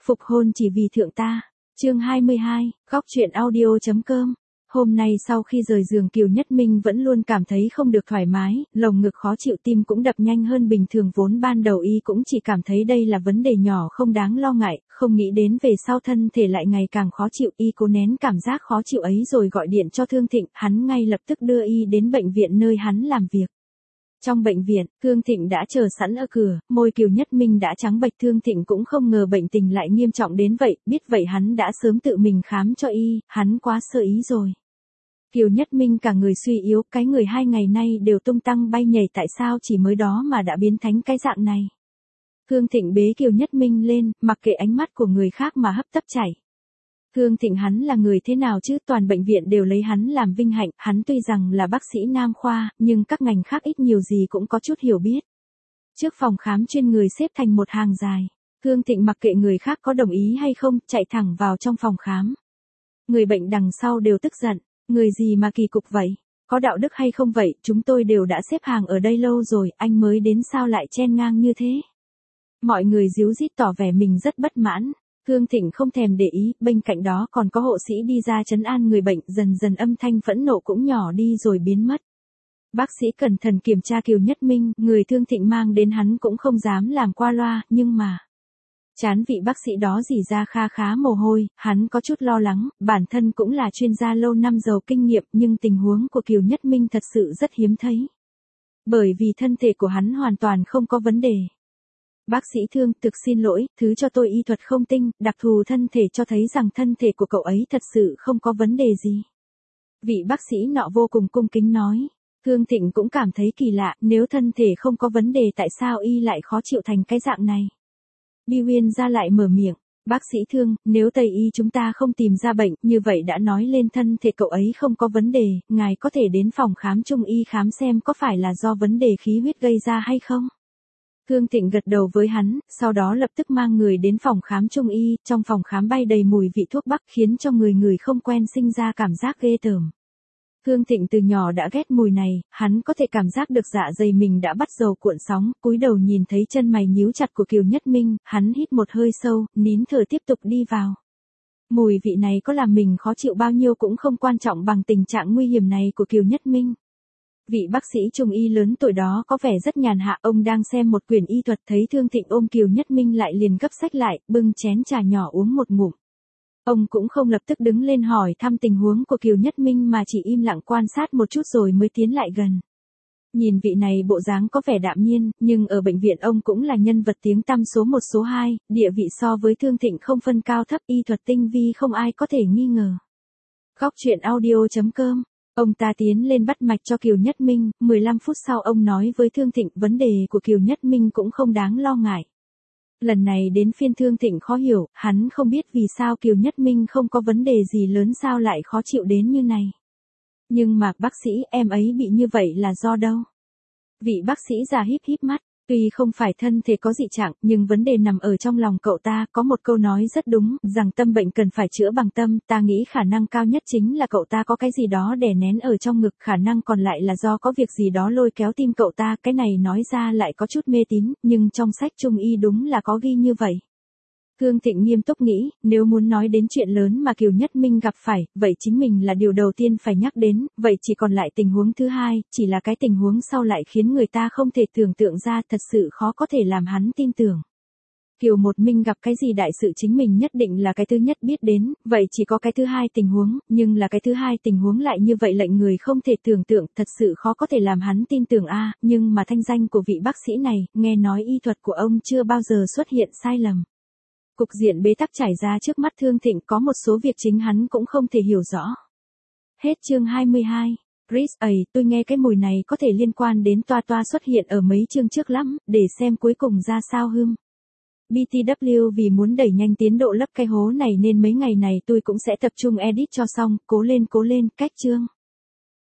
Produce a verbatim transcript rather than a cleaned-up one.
Phục hôn chỉ vì thượng ta. Chương hai mươi hai, góc truyện audio.com. Hôm nay sau khi rời giường Kiều Nhất Minh vẫn luôn cảm thấy không được thoải mái, lồng ngực khó chịu, tim cũng đập nhanh hơn bình thường, vốn ban đầu y cũng chỉ cảm thấy đây là vấn đề nhỏ không đáng lo ngại, không nghĩ đến về sau thân thể lại ngày càng khó chịu, y cố nén cảm giác khó chịu ấy rồi gọi điện cho Thương Thịnh, hắn ngay lập tức đưa y đến bệnh viện nơi hắn làm việc. Trong bệnh viện, Thương Thịnh đã chờ sẵn ở cửa, môi Kiều Nhất Minh đã trắng bệch, Thương Thịnh cũng không ngờ bệnh tình lại nghiêm trọng đến vậy, biết vậy hắn đã sớm tự mình khám cho y, hắn quá sơ ý rồi. Kiều Nhất Minh cả người suy yếu, cái người hai ngày nay đều tung tăng bay nhảy, tại sao chỉ mới đó mà đã biến thành cái dạng này. Thương Thịnh bế Kiều Nhất Minh lên, mặc kệ ánh mắt của người khác mà hấp tấp chảy. Thương Thịnh hắn là người thế nào chứ, toàn bệnh viện đều lấy hắn làm vinh hạnh, hắn tuy rằng là bác sĩ nam khoa, nhưng các ngành khác ít nhiều gì cũng có chút hiểu biết. Trước phòng khám chuyên người xếp thành một hàng dài, Thương Thịnh mặc kệ người khác có đồng ý hay không, chạy thẳng vào trong phòng khám. Người bệnh đằng sau đều tức giận, người gì mà kỳ cục vậy, có đạo đức hay không vậy, chúng tôi đều đã xếp hàng ở đây lâu rồi, anh mới đến sao lại chen ngang như thế. Mọi người díu dít tỏ vẻ mình rất bất mãn. Thương Thịnh không thèm để ý, bên cạnh đó còn có hộ sĩ đi ra trấn an người bệnh, dần dần âm thanh phẫn nộ cũng nhỏ đi rồi biến mất. Bác sĩ cẩn thận kiểm tra Kiều Nhất Minh, người Thương Thịnh mang đến hắn cũng không dám làm qua loa, nhưng mà chán vị bác sĩ đó rỉ ra kha khá mồ hôi, hắn có chút lo lắng, bản thân cũng là chuyên gia lâu năm giàu kinh nghiệm, nhưng tình huống của Kiều Nhất Minh thật sự rất hiếm thấy. Bởi vì thân thể của hắn hoàn toàn không có vấn đề. Bác sĩ Thương, thực xin lỗi, thứ cho tôi y thuật không tinh, đặc thù thân thể cho thấy rằng thân thể của cậu ấy thật sự không có vấn đề gì. Vị bác sĩ nọ vô cùng cung kính nói. Thương Thịnh cũng cảm thấy kỳ lạ, nếu thân thể không có vấn đề tại sao y lại khó chịu thành cái dạng này. Bi Huyên ra lại mở miệng. Bác sĩ Thương, nếu Tây y chúng ta không tìm ra bệnh, như vậy đã nói lên thân thể cậu ấy không có vấn đề, ngài có thể đến phòng khám Trung y khám xem có phải là do vấn đề khí huyết gây ra hay không. Thương Thịnh gật đầu với hắn, sau đó lập tức mang người đến phòng khám Trung y, trong phòng khám bay đầy mùi vị thuốc bắc khiến cho người người không quen sinh ra cảm giác ghê tởm. Thương Thịnh từ nhỏ đã ghét mùi này, hắn có thể cảm giác được dạ dày mình đã bắt dầu cuộn sóng, cúi đầu nhìn thấy chân mày nhíu chặt của Kiều Nhất Minh, hắn hít một hơi sâu, nín thở tiếp tục đi vào. Mùi vị này có làm mình khó chịu bao nhiêu cũng không quan trọng bằng tình trạng nguy hiểm này của Kiều Nhất Minh. Vị bác sĩ Trung y lớn tuổi đó có vẻ rất nhàn hạ, ông đang xem một quyển y thuật, thấy Thương Thịnh ôm Kiều Nhất Minh lại liền gấp sách lại, bưng chén trà nhỏ uống một ngụm. Ông cũng không lập tức đứng lên hỏi thăm tình huống của Kiều Nhất Minh mà chỉ im lặng quan sát một chút rồi mới tiến lại gần. Nhìn vị này bộ dáng có vẻ đạm nhiên, nhưng ở bệnh viện ông cũng là nhân vật tiếng tăm số một số hai, địa vị so với Thương Thịnh không phân cao thấp, y thuật tinh vi không ai có thể nghi ngờ. Góc truyện audio.com. Ông ta tiến lên bắt mạch cho Kiều Nhất Minh, mười lăm phút sau ông nói với Thương Thịnh vấn đề của Kiều Nhất Minh cũng không đáng lo ngại. Lần này đến phiên Thương Thịnh khó hiểu, hắn không biết vì sao Kiều Nhất Minh không có vấn đề gì lớn sao lại khó chịu đến như này. Nhưng mà bác sĩ, em ấy bị như vậy là do đâu? Vị bác sĩ già híp híp mắt, tuy không phải thân thể có dị trạng, nhưng vấn đề nằm ở trong lòng cậu ta, có một câu nói rất đúng, rằng tâm bệnh cần phải chữa bằng tâm, ta nghĩ khả năng cao nhất chính là cậu ta có cái gì đó đè nén ở trong ngực, khả năng còn lại là do có việc gì đó lôi kéo tim cậu ta, cái này nói ra lại có chút mê tín, nhưng trong sách Trung y đúng là có ghi như vậy. Thương Thịnh nghiêm túc nghĩ, nếu muốn nói đến chuyện lớn mà Kiều Nhất Minh gặp phải, vậy chính mình là điều đầu tiên phải nhắc đến, vậy chỉ còn lại tình huống thứ hai, chỉ là cái tình huống sau lại khiến người ta không thể tưởng tượng ra, thật sự khó có thể làm hắn tin tưởng. Kiều Một Minh gặp cái gì đại sự chính mình nhất định là cái thứ nhất biết đến, vậy chỉ có cái thứ hai tình huống, nhưng là cái thứ hai tình huống lại như vậy lệnh người không thể tưởng tượng, thật sự khó có thể làm hắn tin tưởng a, à, nhưng mà thanh danh của vị bác sĩ này, nghe nói y thuật của ông chưa bao giờ xuất hiện sai lầm. Cục diện bế tắc trải ra trước mắt Thương Thịnh, có một số việc chính hắn cũng không thể hiểu rõ. Hết chương hai mươi hai. Chris, ầy, tôi nghe cái mùi này có thể liên quan đến toa toa xuất hiện ở mấy chương trước lắm, để xem cuối cùng ra sao hưm. bê tê vê vì muốn đẩy nhanh tiến độ lấp cái hố này nên mấy ngày này tôi cũng sẽ tập trung edit cho xong, cố lên cố lên, cách chương.